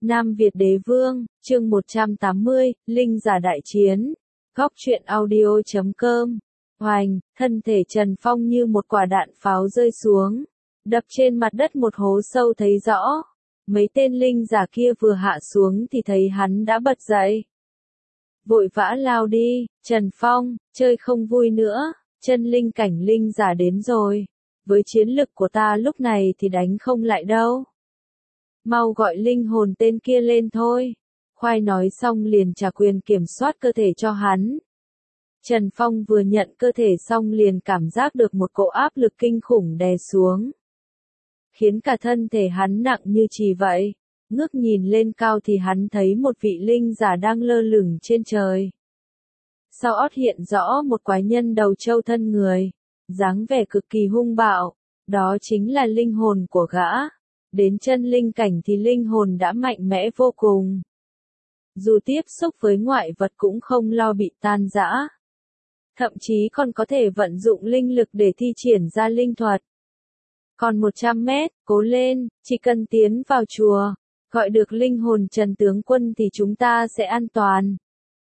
Nam Việt Đế Vương, chương 180, Linh giả đại chiến. Góc truyện audio.com. Hoành, thân thể Trần Phong như một quả đạn pháo rơi xuống, đập trên mặt đất một hố sâu thấy rõ. Mấy tên linh giả kia vừa hạ xuống thì thấy hắn đã bật dậy. Vội vã lao đi, Trần Phong, chơi không vui nữa, chân linh cảnh linh giả đến rồi. Với chiến lực của ta lúc này thì đánh không lại đâu. Mau gọi linh hồn tên kia lên thôi. Khoai nói xong liền trả quyền kiểm soát cơ thể cho hắn. Trần Phong vừa nhận cơ thể xong liền cảm giác được một cỗ áp lực kinh khủng đè xuống, khiến cả thân thể hắn nặng như chì vậy. Ngước nhìn lên cao thì hắn thấy một vị linh giả đang lơ lửng trên trời. Sau ót hiện rõ một quái nhân đầu trâu thân người, dáng vẻ cực kỳ hung bạo. Đó chính là linh hồn của gã. Đến chân linh cảnh thì linh hồn đã mạnh mẽ vô cùng. Dù tiếp xúc với ngoại vật cũng không lo bị tan rã. Thậm chí còn có thể vận dụng linh lực để thi triển ra linh thuật. Còn 100 mét, cố lên, chỉ cần tiến vào chùa, gọi được linh hồn Trần tướng quân thì chúng ta sẽ an toàn.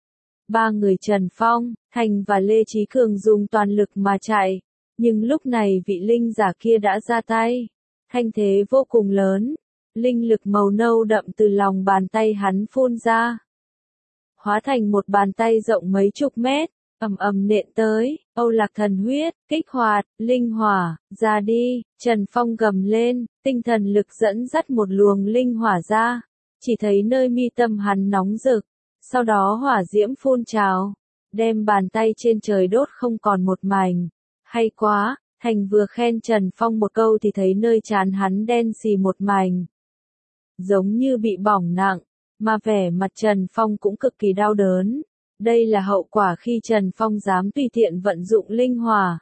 Ba người Trần Phong, Thành và Lê Chí Cường dùng toàn lực mà chạy, nhưng lúc này vị linh giả kia đã ra tay. Thanh thế vô cùng lớn, linh lực màu nâu đậm từ lòng bàn tay hắn phun ra, hóa thành một bàn tay rộng mấy chục mét, ầm ầm nện tới. Âu Lạc thần huyết, kích hoạt, linh hỏa, ra đi. Trần Phong gầm lên, tinh thần lực dẫn dắt một luồng linh hỏa ra, chỉ thấy nơi mi tâm hắn nóng rực, sau đó hỏa diễm phun trào, đem bàn tay trên trời đốt không còn một mảnh. Hay quá. Thành vừa khen Trần Phong một câu thì thấy nơi trán hắn đen xì một mảnh, giống như bị bỏng nặng, mà vẻ mặt Trần Phong cũng cực kỳ đau đớn. Đây là hậu quả khi Trần Phong dám tùy tiện vận dụng linh hỏa.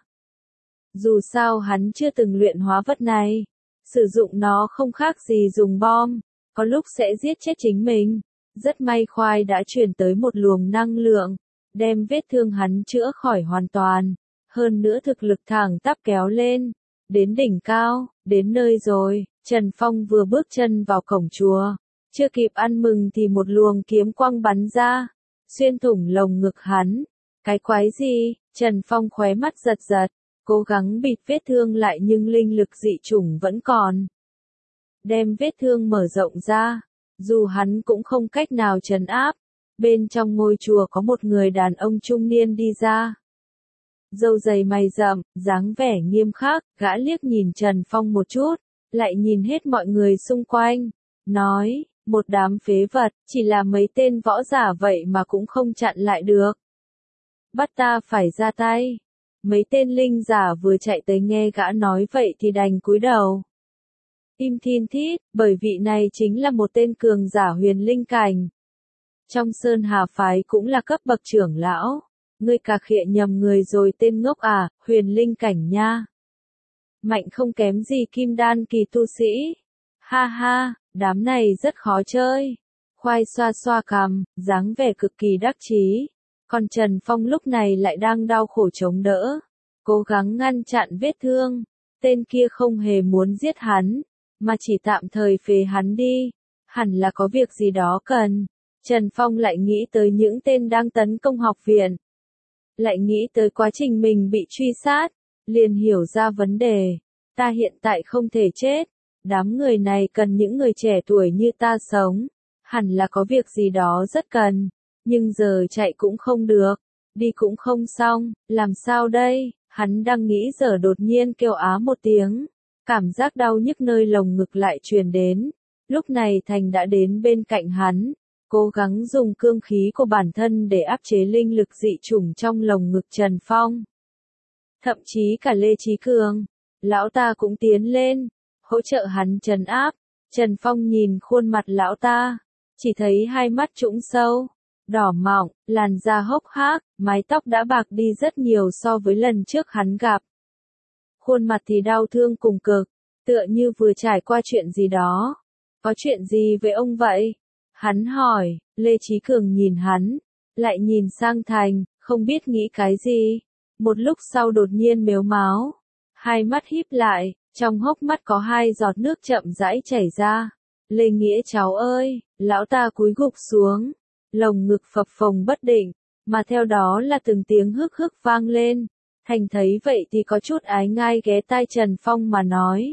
Dù sao hắn chưa từng luyện hóa vật này, sử dụng nó không khác gì dùng bom, có lúc sẽ giết chết chính mình. Rất may Khoai đã truyền tới một luồng năng lượng, đem vết thương hắn chữa khỏi hoàn toàn. Hơn nữa thực lực thẳng tắp kéo lên, đến đỉnh cao, đến nơi rồi. Trần Phong vừa bước chân vào cổng chùa, chưa kịp ăn mừng thì một luồng kiếm quang bắn ra, xuyên thủng lồng ngực hắn. Cái quái gì? Trần Phong khóe mắt giật giật, cố gắng bịt vết thương lại nhưng linh lực dị chủng vẫn còn. Đem vết thương mở rộng ra, dù hắn cũng không cách nào trấn áp. Bên trong ngôi chùa có một người đàn ông trung niên đi ra. Râu dày mày rậm, dáng vẻ nghiêm khắc, gã liếc nhìn Trần Phong một chút, lại nhìn hết mọi người xung quanh, nói, một đám phế vật, chỉ là mấy tên võ giả vậy mà cũng không chặn lại được. Bắt ta phải ra tay. Mấy tên linh giả vừa chạy tới nghe gã nói vậy thì đành cúi đầu. Im thiên thít, bởi vị này chính là một tên cường giả huyền linh cảnh. Trong Sơn Hà phái cũng là cấp bậc trưởng lão. Ngươi cà khịa nhầm người rồi tên ngốc à, huyền linh cảnh nha. Mạnh không kém gì kim đan kỳ tu sĩ. Ha ha, đám này rất khó chơi. Khoai xoa xoa cằm, dáng vẻ cực kỳ đắc chí. Còn Trần Phong lúc này lại đang đau khổ chống đỡ, cố gắng ngăn chặn vết thương. Tên kia không hề muốn giết hắn, mà chỉ tạm thời phế hắn đi. Hẳn là có việc gì đó cần. Trần Phong lại nghĩ tới những tên đang tấn công học viện. Lại nghĩ tới quá trình mình bị truy sát, liền hiểu ra vấn đề. Ta hiện tại không thể chết, đám người này cần những người trẻ tuổi như ta sống, hẳn là có việc gì đó rất cần, nhưng giờ chạy cũng không được, đi cũng không xong, làm sao đây? Hắn đang nghĩ giờ đột nhiên kêu á một tiếng, cảm giác đau nhức nơi lồng ngực lại truyền đến. Lúc này Thành đã đến bên cạnh hắn, cố gắng dùng cương khí của bản thân để áp chế linh lực dị chủng trong lồng ngực Trần Phong. Thậm chí cả Lê Chí Cường, lão ta cũng tiến lên, hỗ trợ hắn trấn áp. Trần Phong nhìn khuôn mặt lão ta, chỉ thấy hai mắt trũng sâu, đỏ mọng, làn da hốc hác, mái tóc đã bạc đi rất nhiều so với lần trước hắn gặp. Khuôn mặt thì đau thương cùng cực, tựa như vừa trải qua chuyện gì đó. Có chuyện gì với ông vậy? Hắn hỏi. Lê Chí Cường nhìn hắn, lại nhìn sang Thành, không biết nghĩ cái gì. Một lúc sau đột nhiên mếu máo, hai mắt híp lại, trong hốc mắt có hai giọt nước chậm rãi chảy ra. Lê Nghĩa cháu ơi, lão ta cúi gục xuống, lồng ngực phập phồng bất định, mà theo đó là từng tiếng hức hức vang lên. Thành thấy vậy thì có chút ái ngai ghé tai Trần Phong mà nói.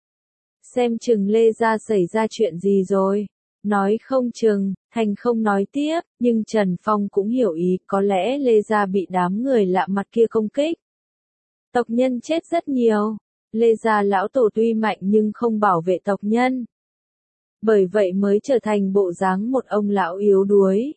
Xem chừng Lê gia xảy ra chuyện gì rồi. Nói không chừng, Thành không nói tiếp, nhưng Trần Phong cũng hiểu ý, có lẽ Lê gia bị đám người lạ mặt kia công kích. Tộc nhân chết rất nhiều. Lê gia lão tổ tuy mạnh nhưng không bảo vệ tộc nhân. Bởi vậy mới trở thành bộ dáng một ông lão yếu đuối.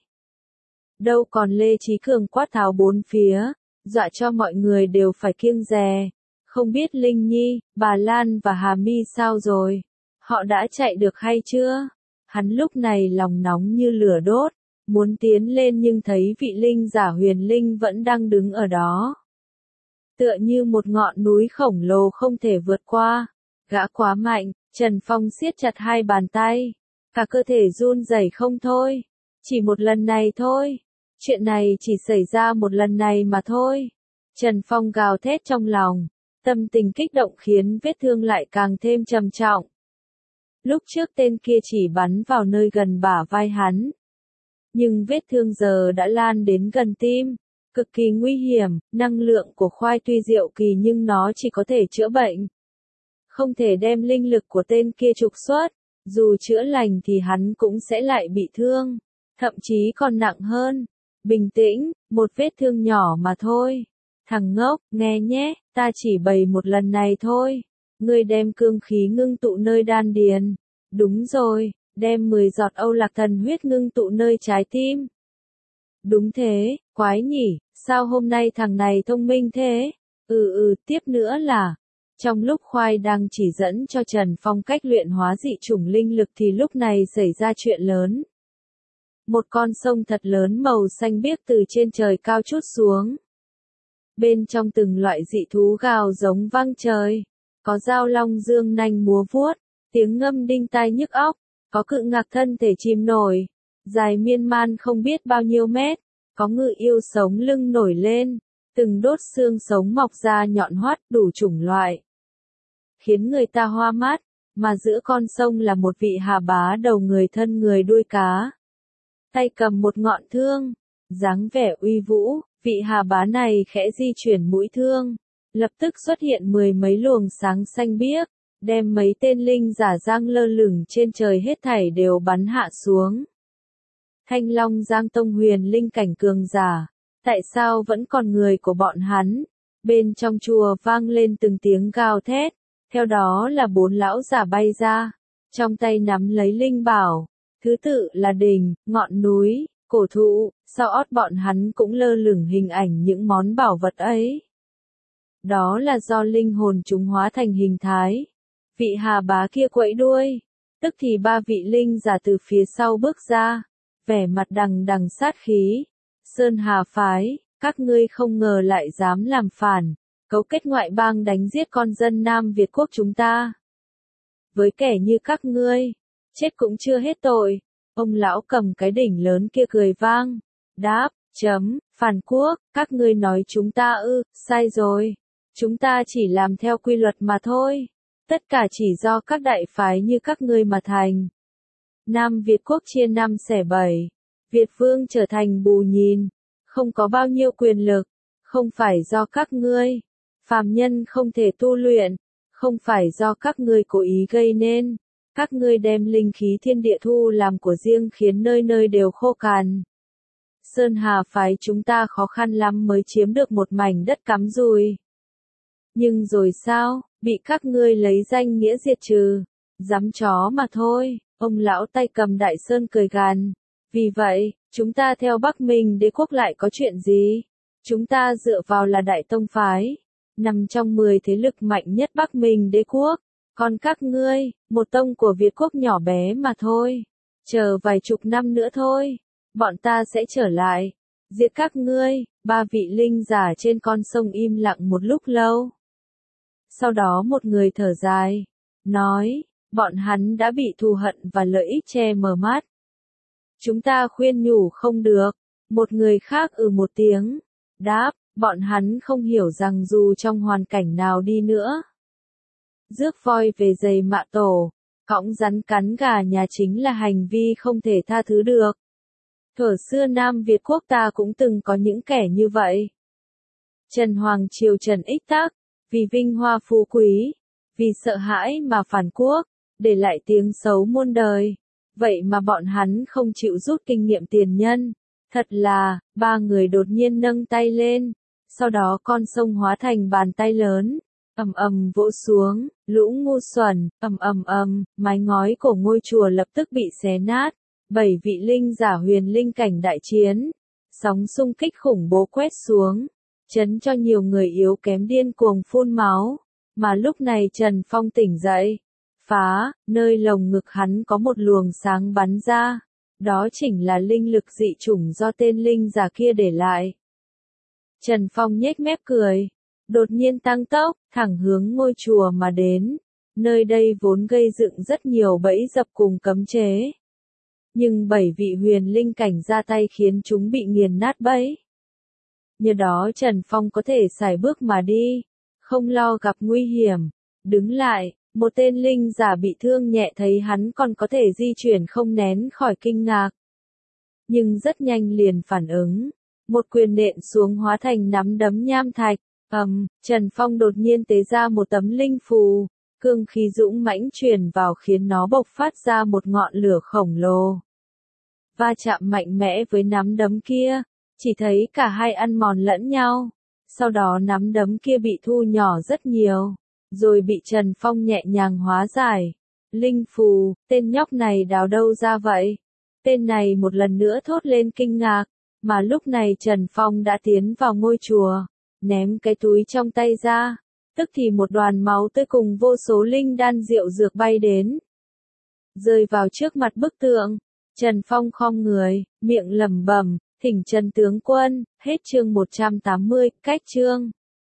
Đâu còn Lê Chí Cường quát tháo bốn phía, dọa cho mọi người đều phải kiêng dè. Không biết Linh Nhi, bà Lan và Hà Mi sao rồi? Họ đã chạy được hay chưa? Hắn lúc này lòng nóng như lửa đốt, muốn tiến lên nhưng thấy vị linh giả Huyền Linh vẫn đang đứng ở đó. Tựa như một ngọn núi khổng lồ không thể vượt qua. Gã quá mạnh, Trần Phong siết chặt hai bàn tay. Cả cơ thể run rẩy không thôi. Chỉ một lần này thôi. Chuyện này chỉ xảy ra một lần này mà thôi. Trần Phong gào thét trong lòng. Tâm tình kích động khiến vết thương lại càng thêm trầm trọng. Lúc trước tên kia chỉ bắn vào nơi gần bả vai hắn. Nhưng vết thương giờ đã lan đến gần tim. Cực kỳ nguy hiểm, năng lượng của khoai tuy diệu kỳ nhưng nó chỉ có thể chữa bệnh. Không thể đem linh lực của tên kia trục xuất. Dù chữa lành thì hắn cũng sẽ lại bị thương. Thậm chí còn nặng hơn. Bình tĩnh, một vết thương nhỏ mà thôi. Thằng ngốc, nghe nhé, ta chỉ bày một lần này thôi. Ngươi đem cương khí ngưng tụ nơi đan điền. Đúng rồi, đem 10 giọt Âu Lạc Thần huyết ngưng tụ nơi trái tim. Đúng thế, quái nhỉ, sao hôm nay thằng này thông minh thế? Tiếp nữa là, trong lúc Khoai đang chỉ dẫn cho Trần Phong cách luyện hóa dị chủng linh lực thì lúc này xảy ra chuyện lớn. Một con sông thật lớn màu xanh biếc từ trên trời cao trút xuống. Bên trong từng loại dị thú gào giống vang trời. Có dao long dương nanh múa vuốt, tiếng ngâm đinh tai nhức óc, có cự ngạc thân thể chìm nổi, dài miên man không biết bao nhiêu mét, có ngự yêu sống lưng nổi lên, từng đốt xương sống mọc ra nhọn hoắt đủ chủng loại. Khiến người ta hoa mắt, mà giữa con sông là một vị hà bá đầu người thân người đuôi cá. Tay cầm một ngọn thương, dáng vẻ uy vũ, vị hà bá này khẽ di chuyển mũi thương. Lập tức xuất hiện 10 mấy luồng sáng xanh biếc, đem mấy tên linh giả giang lơ lửng trên trời hết thảy đều bắn hạ xuống. Thanh Long Giang Tông Huyền Linh cảnh cường giả, tại sao vẫn còn người của bọn hắn? Bên trong chùa vang lên từng tiếng gào thét, theo đó là 4 lão giả bay ra, trong tay nắm lấy linh bảo, thứ tự là đình, ngọn núi, cổ thụ, sau ót bọn hắn cũng lơ lửng hình ảnh những món bảo vật ấy. Đó là do linh hồn chúng hóa thành hình thái. Vị hà bá kia quẫy đuôi, tức thì 3 vị linh giả từ phía sau bước ra, vẻ mặt đằng đằng sát khí. Sơn Hà phái, các ngươi không ngờ lại dám làm phản, cấu kết ngoại bang đánh giết con dân Nam Việt quốc chúng ta. Với kẻ như các ngươi, chết cũng chưa hết tội. Ông lão cầm cái đỉnh lớn kia cười vang, đáp, phản quốc, các ngươi nói chúng ta sai rồi. Chúng ta chỉ làm theo quy luật mà thôi. Tất cả chỉ do các đại phái như các ngươi mà thành. Nam Việt quốc chia 5 xẻ 7. Việt vương trở thành bù nhìn. Không có bao nhiêu quyền lực. Không phải do các ngươi. Phàm nhân không thể tu luyện. Không phải do các ngươi cố ý gây nên. Các ngươi đem linh khí thiên địa thu làm của riêng khiến nơi nơi đều khô cằn. Sơn Hà phái chúng ta khó khăn lắm mới chiếm được một mảnh đất cắm dùi. Nhưng rồi sao, bị các ngươi lấy danh nghĩa diệt trừ, dám chó mà thôi, ông lão tay cầm đại sơn cười gằn. Vì vậy, chúng ta theo Bắc Minh đế quốc lại có chuyện gì? Chúng ta dựa vào là đại tông phái, nằm trong 10 thế lực mạnh nhất Bắc Minh đế quốc, còn các ngươi, một tông của Việt quốc nhỏ bé mà thôi. Chờ vài chục năm nữa thôi, bọn ta sẽ trở lại, diệt các ngươi. 3 vị linh giả trên con sông im lặng một lúc lâu. Sau đó một người thở dài, nói, bọn hắn đã bị thù hận và lợi ích che mờ mắt. Chúng ta khuyên nhủ không được. Một người khác một tiếng, đáp, bọn hắn không hiểu rằng dù trong hoàn cảnh nào đi nữa. Rước voi về giày mạ tổ, Cõng rắn cắn gà nhà chính là hành vi không thể tha thứ được. Thuở xưa Nam Việt quốc ta cũng từng có những kẻ như vậy. Trần Hoàng triều Trần Ích Tắc, vì vinh hoa phú quý, vì sợ hãi mà phản quốc, để lại tiếng xấu muôn đời. Vậy mà bọn hắn không chịu rút kinh nghiệm tiền nhân. Thật là, ba người đột nhiên nâng tay lên, sau đó con sông hóa thành bàn tay lớn, ầm ầm vỗ xuống, lũ ngu xuẩn, ầm ầm ầm, mái ngói của ngôi chùa lập tức bị xé nát. 7 vị linh giả huyền linh cảnh đại chiến, sóng xung kích khủng bố quét xuống, chấn cho nhiều người yếu kém điên cuồng phun máu. Mà lúc này Trần Phong tỉnh dậy, phá, nơi lồng ngực hắn có một luồng sáng bắn ra, đó chính là linh lực dị chủng do tên linh giả kia để lại. Trần Phong nhếch mép cười, đột nhiên tăng tốc, thẳng hướng ngôi chùa mà đến. Nơi đây vốn gây dựng rất nhiều bẫy dập cùng cấm chế. Nhưng 7 vị huyền linh cảnh ra tay khiến chúng bị nghiền nát bẫy. Nhờ đó Trần Phong có thể sải bước mà đi, không lo gặp nguy hiểm. Đứng lại, một tên linh giả bị thương nhẹ thấy hắn còn có thể di chuyển không nén khỏi kinh ngạc. Nhưng rất nhanh liền phản ứng, một quyền nện xuống hóa thành nắm đấm nham thạch. Trần Phong đột nhiên tế ra một tấm linh phù, cương khí dũng mãnh truyền vào khiến nó bộc phát ra một ngọn lửa khổng lồ. Va chạm mạnh mẽ với nắm đấm kia, chỉ thấy cả hai ăn mòn lẫn nhau. Sau đó nắm đấm kia bị thu nhỏ rất nhiều, rồi bị Trần Phong nhẹ nhàng hóa giải. Linh phù, tên nhóc này đào đâu ra vậy? Tên này một lần nữa thốt lên kinh ngạc, mà lúc này Trần Phong đã tiến vào ngôi chùa, ném cái túi trong tay ra, tức thì một đoàn máu tươi cùng vô số linh đan rượu dược bay đến, rơi vào trước mặt bức tượng. Trần Phong khom người, miệng lẩm bẩm, thỉnh Trần tướng quân. Hết chương 180, cách chương.